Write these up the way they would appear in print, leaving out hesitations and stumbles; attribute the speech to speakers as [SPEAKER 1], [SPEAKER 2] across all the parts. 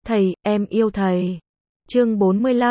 [SPEAKER 1] Thầy, em yêu thầy. Chương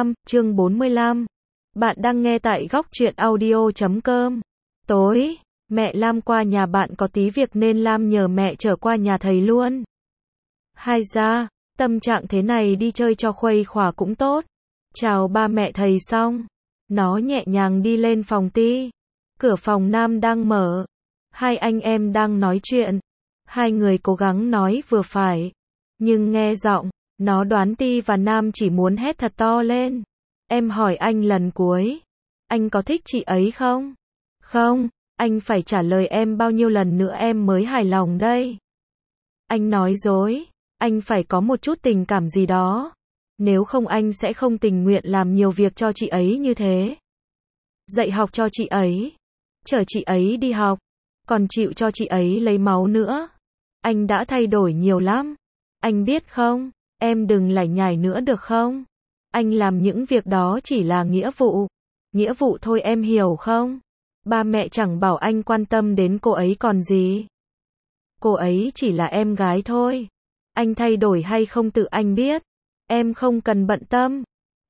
[SPEAKER 1] 45. Bạn đang nghe tại góc truyện audio.com. Tối, mẹ Lam qua nhà bạn có tí việc nên Lam nhờ mẹ chở qua nhà thầy luôn. Hai ra, tâm trạng thế này đi chơi cho khuây khỏa cũng tốt. Chào ba mẹ thầy xong, nó nhẹ nhàng đi lên phòng Ti. Cửa phòng Nam đang mở. Hai anh em đang nói chuyện. Hai người cố gắng nói vừa phải. Nhưng nghe giọng, nó đoán Ti và Nam chỉ muốn hét thật to lên. Em hỏi anh lần cuối. Anh có thích chị ấy không? Không, anh phải trả lời em bao nhiêu lần nữa em mới hài lòng đây. Anh nói dối, anh phải có một chút tình cảm gì đó. Nếu không anh sẽ không tình nguyện làm nhiều việc cho chị ấy như thế. Dạy học cho chị ấy, chở chị ấy đi học, còn chịu cho chị ấy lấy máu nữa. Anh đã thay đổi nhiều lắm. Anh biết không, em đừng lải nhải nữa được không? Anh làm những việc đó chỉ là nghĩa vụ. Nghĩa vụ thôi em hiểu không? Ba mẹ chẳng bảo anh quan tâm đến cô ấy còn gì. Cô ấy chỉ là em gái thôi. Anh thay đổi hay không tự anh biết. Em không cần bận tâm.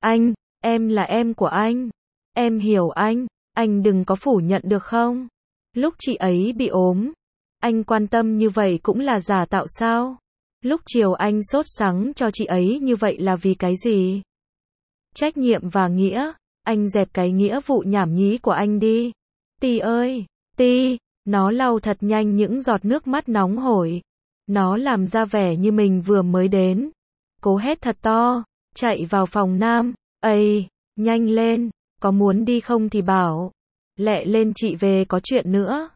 [SPEAKER 1] Em là em của anh. Em hiểu anh đừng có phủ nhận được không? Lúc chị ấy bị ốm, anh quan tâm như vậy cũng là giả tạo sao? Lúc chiều anh sốt sắng cho chị ấy như vậy là vì cái gì? Trách nhiệm và nghĩa, anh dẹp cái nghĩa vụ nhảm nhí của anh đi. Ti ơi, Ti, nó lau thật nhanh những giọt nước mắt nóng hổi. Nó làm ra vẻ như mình vừa mới đến. Cố hét thật to, chạy vào phòng Nam. Ây, nhanh lên, có muốn đi không thì bảo. Lẹ lên chị về có chuyện nữa.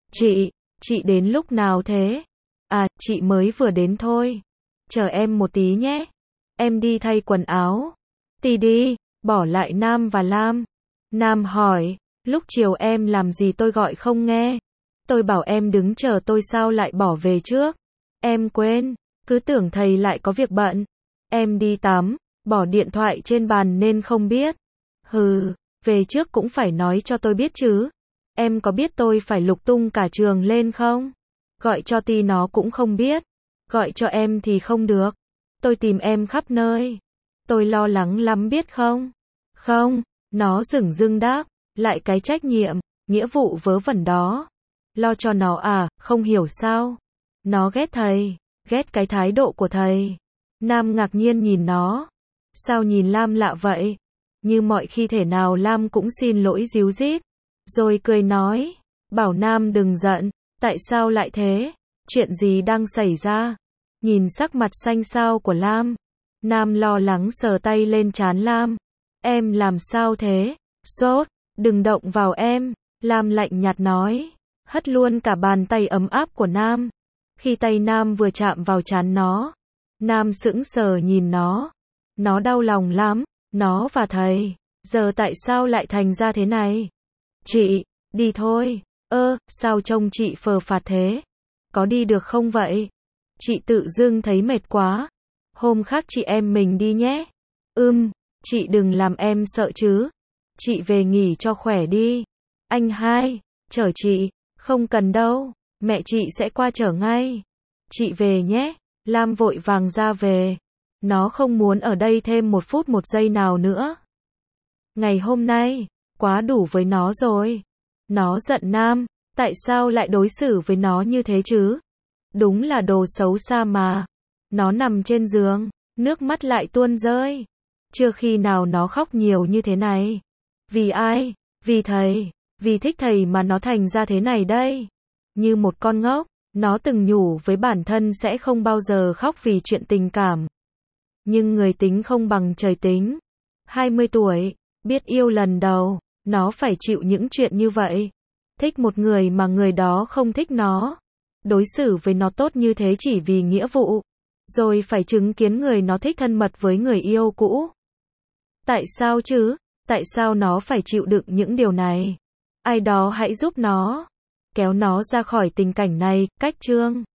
[SPEAKER 1] Chị đến lúc nào thế? À, chị mới vừa đến thôi. Chờ em một tí nhé. Em đi thay quần áo. Ti đi, bỏ lại Nam và Lam. Nam hỏi, lúc chiều em làm gì tôi gọi không nghe. Tôi bảo em đứng chờ tôi sao lại bỏ về trước. Em quên, cứ tưởng thầy lại có việc bận. Em đi tắm, bỏ điện thoại trên bàn nên không biết. Hừ, về trước cũng phải nói cho tôi biết chứ. Em có biết tôi phải lục tung cả trường lên không? Gọi cho Ti nó cũng không biết. Gọi cho em thì không được. Tôi tìm em khắp nơi. Tôi lo lắng lắm biết không? Không, nó dửng dưng đáp. Lại cái trách nhiệm, nghĩa vụ vớ vẩn đó. Lo cho nó à, không hiểu sao? Nó ghét thầy, ghét cái thái độ của thầy. Nam ngạc nhiên nhìn nó. Sao nhìn Lam lạ vậy? Như mọi khi thể nào Lam cũng xin lỗi díu dít. Rồi cười nói, bảo Nam đừng giận, tại sao lại thế? Chuyện gì đang xảy ra? Nhìn sắc mặt xanh xao của Lam. Nam lo lắng sờ tay lên trán Lam. Em làm sao thế? Sốt, đừng động vào em. Lam lạnh nhạt nói. Hất luôn cả bàn tay ấm áp của Nam. Khi tay Nam vừa chạm vào trán nó, Nam sững sờ nhìn nó. Nó đau lòng lắm. Nó và thầy, giờ tại sao lại thành ra thế này? Chị, đi thôi. Sao trông chị phờ phạt thế? Có đi được không vậy? Chị tự dưng thấy mệt quá. Hôm khác chị em mình đi nhé. Chị đừng làm em sợ chứ. Chị về nghỉ cho khỏe đi. Anh hai, chở chị. Không cần đâu, mẹ chị sẽ qua chở ngay. Chị về nhé. Lam vội vàng ra về. Nó không muốn ở đây thêm một phút một giây nào nữa. Ngày hôm nay, quá đủ với nó rồi. Nó giận Nam, tại sao lại đối xử với nó như thế chứ? Đúng là đồ xấu xa mà. Nó nằm trên giường, nước mắt lại tuôn rơi. Chưa khi nào nó khóc nhiều như thế này. Vì ai? Vì thầy. Vì thích thầy mà nó thành ra thế này đây. Như một con ngốc, nó từng nhủ với bản thân sẽ không bao giờ khóc vì chuyện tình cảm. Nhưng người tính không bằng trời tính. 20 tuổi, biết yêu lần đầu, nó phải chịu những chuyện như vậy. Thích một người mà người đó không thích nó. Đối xử với nó tốt như thế chỉ vì nghĩa vụ. Rồi phải chứng kiến người nó thích thân mật với người yêu cũ. Tại sao chứ? Tại sao nó phải chịu đựng những điều này? Ai đó hãy giúp nó. Kéo nó ra khỏi tình cảnh này, cách chương.